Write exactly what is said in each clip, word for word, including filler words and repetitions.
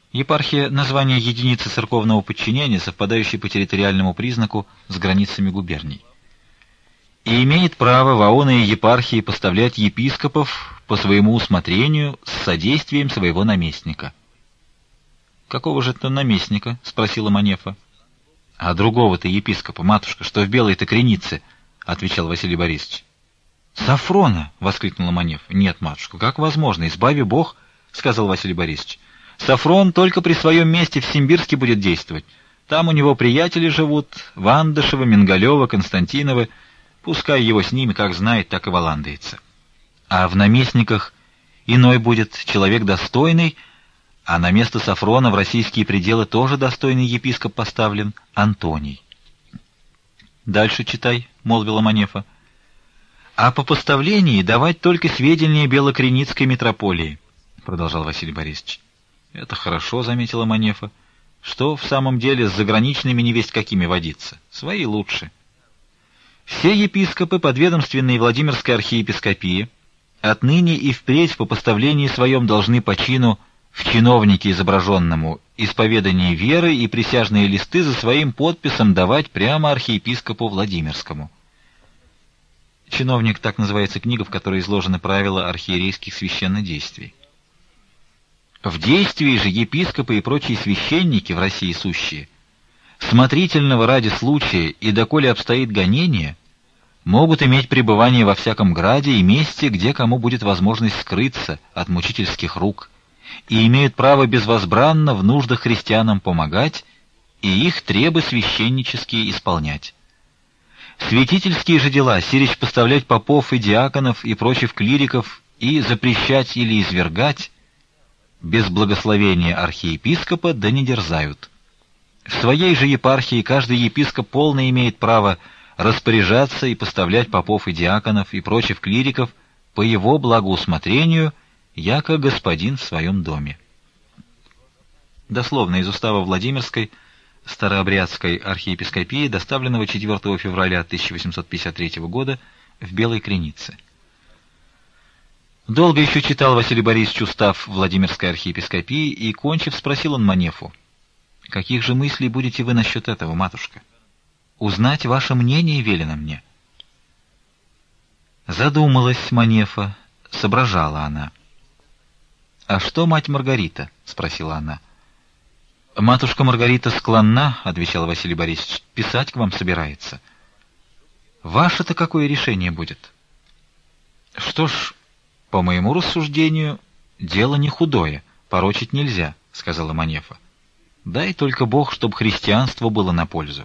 Епархия — название единицы церковного подчинения, совпадающей по территориальному признаку с границами губерний. И имеет право в аоные епархии поставлять епископов по своему усмотрению с содействием своего наместника. «Какого же это наместника?» — спросила Манефа. «А другого-то епископа, матушка, что в белой-то кренице», — отвечал Василий Борисович. «Сафрона!» — воскликнула Манефа. «Нет, матушка, как возможно? Избави Бог!» — сказал Василий Борисович. «Сафрон только при своем месте в Симбирске будет действовать. Там у него приятели живут, Вандышевы, Мингалевы, Константиновы. Пускай его с ними, как знает, так и валандается. А в наместниках иной будет человек достойный, а на место Сафрона в российские пределы тоже достойный епископ поставлен — Антоний». «Дальше читай», — молвила Манефа. «А по поставлении давать только сведения Белокреницкой митрополии», — продолжал Василий Борисович. «Это хорошо», — заметила Манефа. «Что в самом деле с заграничными невесть какими водиться? Свои лучше. Все епископы подведомственной Владимирской архиепископии отныне и впредь по поставлении своем должны по чину в чиновнике изображенному исповедание веры и присяжные листы за своим подписом давать прямо архиепископу Владимирскому». Чиновник — так называется книга, в которой изложены правила архиерейских священнодействий. В действии же епископы и прочие священники в России сущие, смотрительного ради случая и доколе обстоит гонение, могут иметь пребывание во всяком граде и месте, где кому будет возможность скрыться от мучительских рук, и имеют право безвозбранно в нуждах христианам помогать и их требы священнические исполнять. Святительские же дела сирич поставлять попов и диаконов и прочих клириков и запрещать или извергать без благословения архиепископа да не дерзают. В своей же епархии каждый епископ полно имеет право распоряжаться и поставлять попов и диаконов и прочих клириков по его благоусмотрению, яко господин в своем доме». Дословно из устава Владимирской Старообрядской архиепископии, доставленного четвёртого февраля тысяча восемьсот пятьдесят третьего года в Белой Кренице. Долго еще читал Василий Борисович устав Владимирской архиепископии, и, кончив, спросил он Манефу: «Каких же мыслей будете вы насчет этого, матушка? Узнать ваше мнение велено мне». Задумалась Манефа, соображала она. «А что мать Маргарита?» — спросила она. «Матушка Маргарита склонна, — отвечал Василий Борисович, — писать к вам собирается. Ваше-то какое решение будет?» «Что ж, по моему рассуждению, дело не худое, порочить нельзя, — сказала Манефа. Дай только Бог, чтоб христианство было на пользу».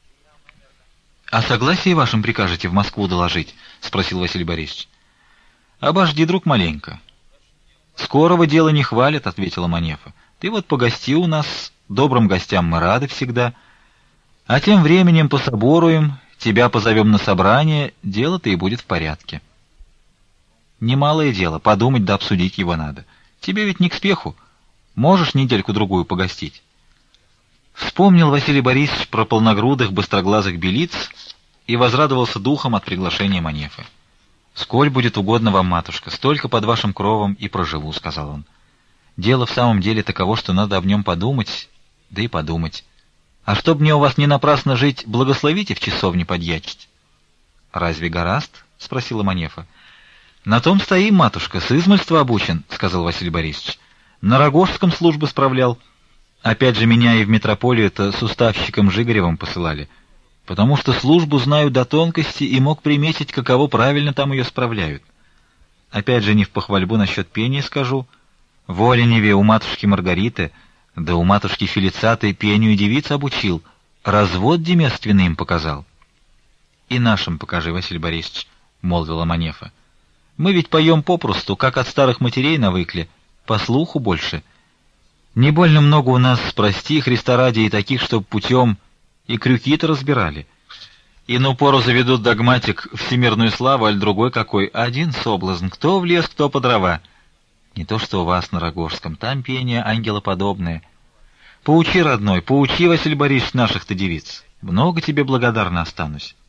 «А согласие вашим прикажете в Москву доложить?» — спросил Василий Борисович. «Обожди, друг, маленько». «Скорого дела не хвалят, — ответила Манефа. Ты вот погости у нас, добрым гостям мы рады всегда. А тем временем пособоруем, тебя позовем на собрание, дело-то и будет в порядке». «Немалое дело, подумать да обсудить его надо. Тебе ведь не к спеху. Можешь недельку-другую погостить». Вспомнил Василий Борисович про полногрудых, быстроглазых белиц и возрадовался духом от приглашения Манефы. «Сколь будет угодно вам, матушка, столько под вашим кровом и проживу», — сказал он. «Дело в самом деле таково, что надо об нем подумать, да и подумать. А чтоб мне у вас не напрасно жить, благословите в часовне подьячить». «Разве гораст?» — спросила Манефа. «На том стоим, матушка, с измальства обучен», — сказал Василий Борисович. «На Рогожском службы справлял. Опять же, меня и в митрополию-то с уставщиком Жигаревым посылали, потому что службу знаю до тонкости и мог приметить, каково правильно там ее справляют. Опять же, не в похвальбу насчет пения скажу. В Оленеве у матушки Маргариты, да у матушки Фелицаты пению девиц обучил, развод деместственный им показал». «И нашим покажи, Василий Борисович», — молвила Манефа. «Мы ведь поем попросту, как от старых матерей навыкли, по слуху больше. Не больно много у нас, прости, Христа ради, и таких, чтоб путем и крюки-то разбирали. Ину пору заведут догматик всемирную славу, аль другой какой, один соблазн, кто в лес, кто по дрова. Не то что у вас на Рогожском, там пение ангелоподобное. Поучи, родной, поучи, Василий Борисович, наших-то девиц. Много тебе благодарна останусь».